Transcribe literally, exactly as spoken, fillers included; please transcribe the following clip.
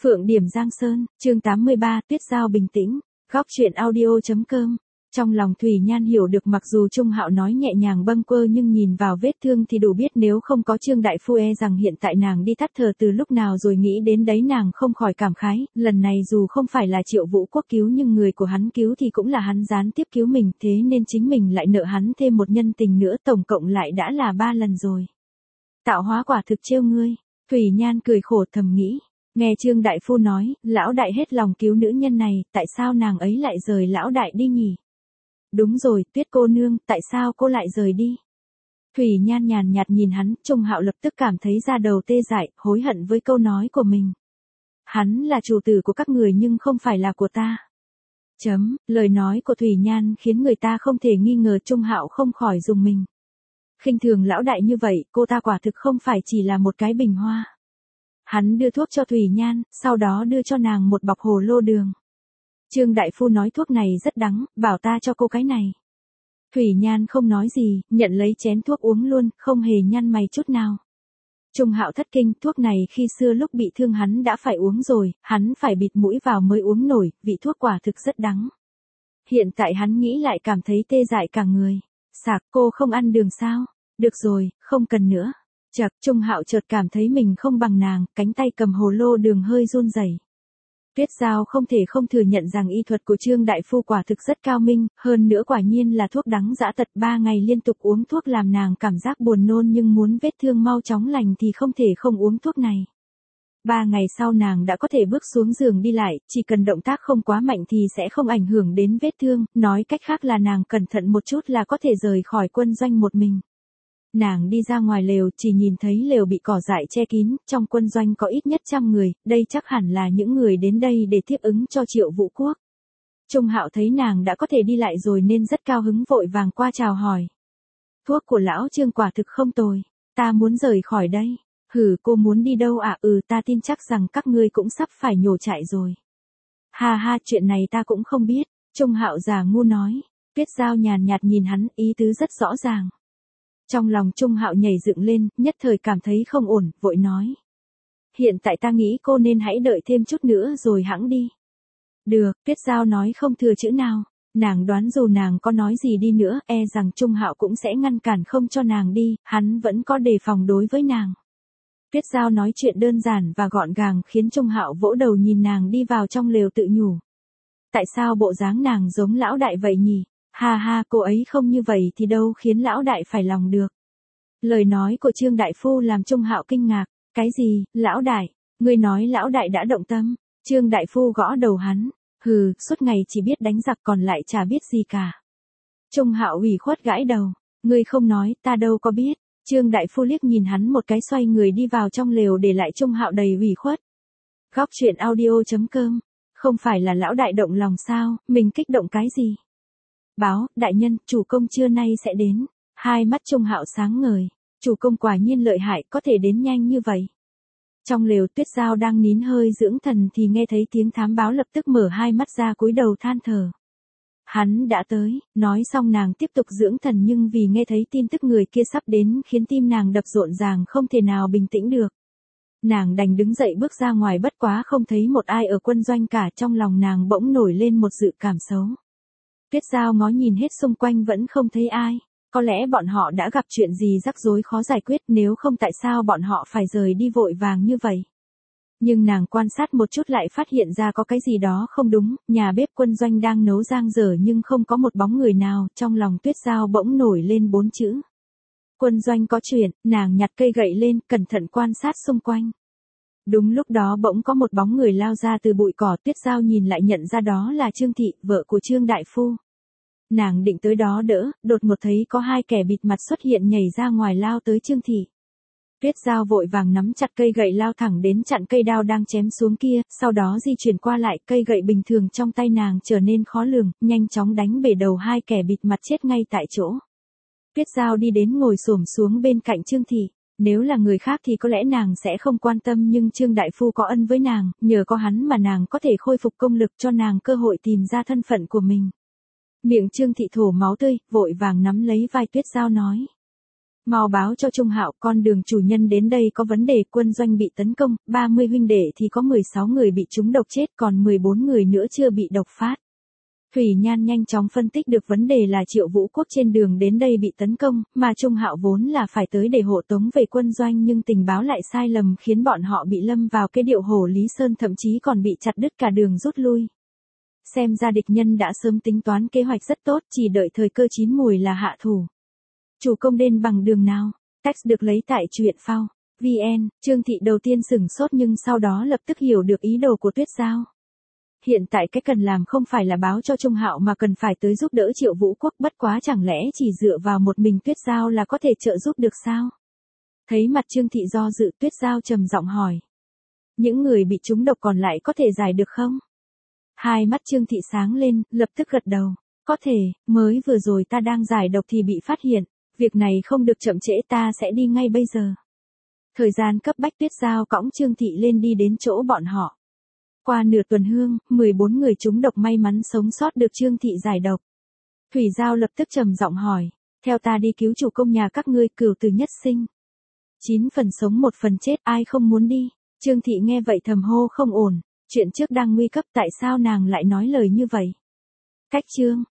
Phượng Điểm Giang Sơn, chương tám mươi ba, Tuyết Giao bình tĩnh, góc truyện audio.com. Trong lòng Thủy Nhan hiểu được mặc dù Trung Hạo nói nhẹ nhàng bâng quơ nhưng nhìn vào vết thương thì đủ biết nếu không có Trương Đại Phu e rằng hiện tại nàng đi tắt thở từ lúc nào rồi, nghĩ đến đấy nàng không khỏi cảm khái, lần này dù không phải là Triệu Vũ Quốc cứu nhưng người của hắn cứu thì cũng là hắn gián tiếp cứu mình, thế nên chính mình lại nợ hắn thêm một nhân tình nữa, tổng cộng lại đã là ba lần rồi. Tạo hóa quả thực trêu ngươi, Thủy Nhan cười khổ thầm nghĩ. Nghe Trương Đại Phu nói, lão đại hết lòng cứu nữ nhân này, tại sao nàng ấy lại rời lão đại đi nhỉ? Đúng rồi, Tuyết cô nương, tại sao cô lại rời đi? Thủy Nhan nhàn nhạt nhìn hắn, Trung Hạo lập tức cảm thấy da đầu tê dại, hối hận với câu nói của mình. Hắn là chủ tử của các người nhưng không phải là của ta. Chấm, lời nói của Thủy Nhan khiến người ta không thể nghi ngờ, Trung Hạo không khỏi dùng mình. Khinh thường lão đại như vậy, cô ta quả thực không phải chỉ là một cái bình hoa. Hắn đưa thuốc cho Thủy Nhan, sau đó đưa cho nàng một bọc hồ lô đường. Trương Đại Phu nói thuốc này rất đắng, bảo ta cho cô cái này. Thủy Nhan không nói gì, nhận lấy chén thuốc uống luôn, không hề nhăn mày chút nào. Trung Hạo thất kinh, thuốc này khi xưa lúc bị thương hắn đã phải uống rồi, hắn phải bịt mũi vào mới uống nổi, vị thuốc quả thực rất đắng. Hiện tại hắn nghĩ lại cảm thấy tê dại cả người. Sạc, cô không ăn đường sao? Được rồi, không cần nữa. Chật, Trung Hạo chợt cảm thấy mình không bằng nàng, cánh tay cầm hồ lô đường hơi run rẩy. Tuyết Giao không thể không thừa nhận rằng y thuật của Trương Đại Phu quả thực rất cao minh, hơn nữa quả nhiên là thuốc đắng dã tật, ba ngày liên tục uống thuốc làm nàng cảm giác buồn nôn nhưng muốn vết thương mau chóng lành thì không thể không uống thuốc này. Ba ngày sau nàng đã có thể bước xuống giường đi lại, chỉ cần động tác không quá mạnh thì sẽ không ảnh hưởng đến vết thương, nói cách khác là nàng cẩn thận một chút là có thể rời khỏi quân doanh một mình. Nàng đi ra ngoài lều, chỉ nhìn thấy lều bị cỏ dại che kín, trong quân doanh có ít nhất trăm người, đây chắc hẳn là những người đến đây để tiếp ứng cho Triệu Vũ Quốc. Trung Hạo thấy nàng đã có thể đi lại rồi nên rất cao hứng, vội vàng qua chào hỏi. Thuốc của lão Trương quả thực không tồi, ta muốn rời khỏi đây. Hử, cô muốn đi đâu à? Ừ, ta tin chắc rằng các ngươi cũng sắp phải nhổ trại rồi. Ha ha, chuyện này ta cũng không biết, Trung Hạo già ngu nói. Tuyết Giao nhàn nhạt nhìn hắn, ý tứ rất rõ ràng. Trong lòng Trung Hạo nhảy dựng lên, nhất thời cảm thấy không ổn, vội nói. Hiện tại ta nghĩ cô nên hãy đợi thêm chút nữa rồi hẵng đi. Được, Tuyết Giao nói không thừa chữ nào, nàng đoán dù nàng có nói gì đi nữa, e rằng Trung Hạo cũng sẽ ngăn cản không cho nàng đi, hắn vẫn có đề phòng đối với nàng. Tuyết Giao nói chuyện đơn giản và gọn gàng khiến Trung Hạo vỗ đầu nhìn nàng đi vào trong lều tự nhủ. Tại sao bộ dáng nàng giống lão đại vậy nhỉ? Ha ha, cô ấy không như vậy thì đâu khiến lão đại phải lòng được. Lời nói của Trương Đại Phu làm Trung Hạo kinh ngạc. Cái gì, lão đại? Ngươi nói lão đại đã động tâm? Trương Đại Phu gõ đầu hắn. Hừ, suốt ngày chỉ biết đánh giặc còn lại chả biết gì cả. Trung Hạo ủy khuất gãi đầu. Ngươi không nói, ta đâu có biết. Trương Đại Phu liếc nhìn hắn một cái, xoay người đi vào trong lều để lại Trung Hạo đầy ủy khuất. Góc truyện audio.com. Không phải là lão đại động lòng sao, mình kích động cái gì? Báo, đại nhân, chủ công trưa nay sẽ đến. Hai mắt Trung Hạo sáng ngời. Chủ công quả nhiên lợi hại, có thể đến nhanh như vậy. Trong lều, Tuyết Giao đang nín hơi dưỡng thần thì nghe thấy tiếng thám báo, lập tức mở hai mắt ra cúi đầu than thở. Hắn đã tới, nói xong nàng tiếp tục dưỡng thần nhưng vì nghe thấy tin tức người kia sắp đến khiến tim nàng đập rộn ràng không thể nào bình tĩnh được. Nàng đành đứng dậy bước ra ngoài, bất quá không thấy một ai ở quân doanh cả, trong lòng nàng bỗng nổi lên một dự cảm xấu. Tuyết Giao ngó nhìn hết xung quanh vẫn không thấy ai, có lẽ bọn họ đã gặp chuyện gì rắc rối khó giải quyết, nếu không tại sao bọn họ phải rời đi vội vàng như vậy. Nhưng nàng quan sát một chút lại phát hiện ra có cái gì đó không đúng, nhà bếp quân doanh đang nấu giang dở nhưng không có một bóng người nào, trong lòng Tuyết Giao bỗng nổi lên bốn chữ. Quân doanh có chuyện, nàng nhặt cây gậy lên, cẩn thận quan sát xung quanh. Đúng lúc đó bỗng có một bóng người lao ra từ bụi cỏ, Tuyết Giao nhìn lại nhận ra đó là Trương Thị, vợ của Trương Đại Phu. Nàng định tới đó đỡ, đột ngột thấy có hai kẻ bịt mặt xuất hiện nhảy ra ngoài lao tới Trương Thị. Tuyết Giao vội vàng nắm chặt cây gậy lao thẳng đến chặn cây đao đang chém xuống kia, sau đó di chuyển qua lại, cây gậy bình thường trong tay nàng trở nên khó lường, nhanh chóng đánh bể đầu hai kẻ bịt mặt chết ngay tại chỗ. Tuyết Giao đi đến ngồi xổm xuống bên cạnh Trương Thị. Nếu là người khác thì có lẽ nàng sẽ không quan tâm nhưng Trương Đại Phu có ân với nàng, nhờ có hắn mà nàng có thể khôi phục công lực, cho nàng cơ hội tìm ra thân phận của mình. Miệng Trương Thị thổ máu tươi, vội vàng nắm lấy vai Tuyết Giao nói. Mau báo cho Trung Hạo, con đường chủ nhân đến đây có vấn đề, quân doanh bị tấn công, ba mươi huynh đệ thì có mười sáu người bị trúng độc chết, còn mười bốn người nữa chưa bị độc phát. Thủy Nhan nhanh chóng phân tích được vấn đề là Triệu Vũ Quốc trên đường đến đây bị tấn công, mà Trung Hạo vốn là phải tới để hộ tống về quân doanh nhưng tình báo lại sai lầm khiến bọn họ bị lâm vào cái điệu hổ Lý Sơn, thậm chí còn bị chặt đứt cả đường rút lui. Xem ra địch nhân đã sớm tính toán kế hoạch rất tốt, chỉ đợi thời cơ chín mùi là hạ thủ. Chủ công đến bằng đường nào? Text được lấy tại truyện phao. vn, Trương Thị đầu tiên sửng sốt nhưng sau đó lập tức hiểu được ý đồ của Tuyết Giao. Hiện tại cái cần làm không phải là báo cho Trung Hạo mà cần phải tới giúp đỡ Triệu Vũ Quốc, bất quá chẳng lẽ chỉ dựa vào một mình Tuyết Giao là có thể trợ giúp được sao? Thấy mặt Trương Thị do dự, Tuyết Giao trầm giọng hỏi. Những người bị trúng độc còn lại có thể giải được không? Hai mắt Trương Thị sáng lên, lập tức gật đầu. Có thể, mới vừa rồi ta đang giải độc thì bị phát hiện. Việc này không được chậm trễ, ta sẽ đi ngay bây giờ. Thời gian cấp bách, Tuyết Giao cõng Trương Thị lên đi đến chỗ bọn họ. Qua nửa tuần hương, mười bốn người trúng độc may mắn sống sót được Trương Thị giải độc. Thủy Giao lập tức trầm giọng hỏi, theo ta đi cứu chủ công nhà các ngươi, cửu tử nhất sinh. Chín phần sống một phần chết, ai không muốn đi? Trương Thị nghe vậy thầm hô không ổn, chuyện trước đang nguy cấp, tại sao nàng lại nói lời như vậy? Cách chương,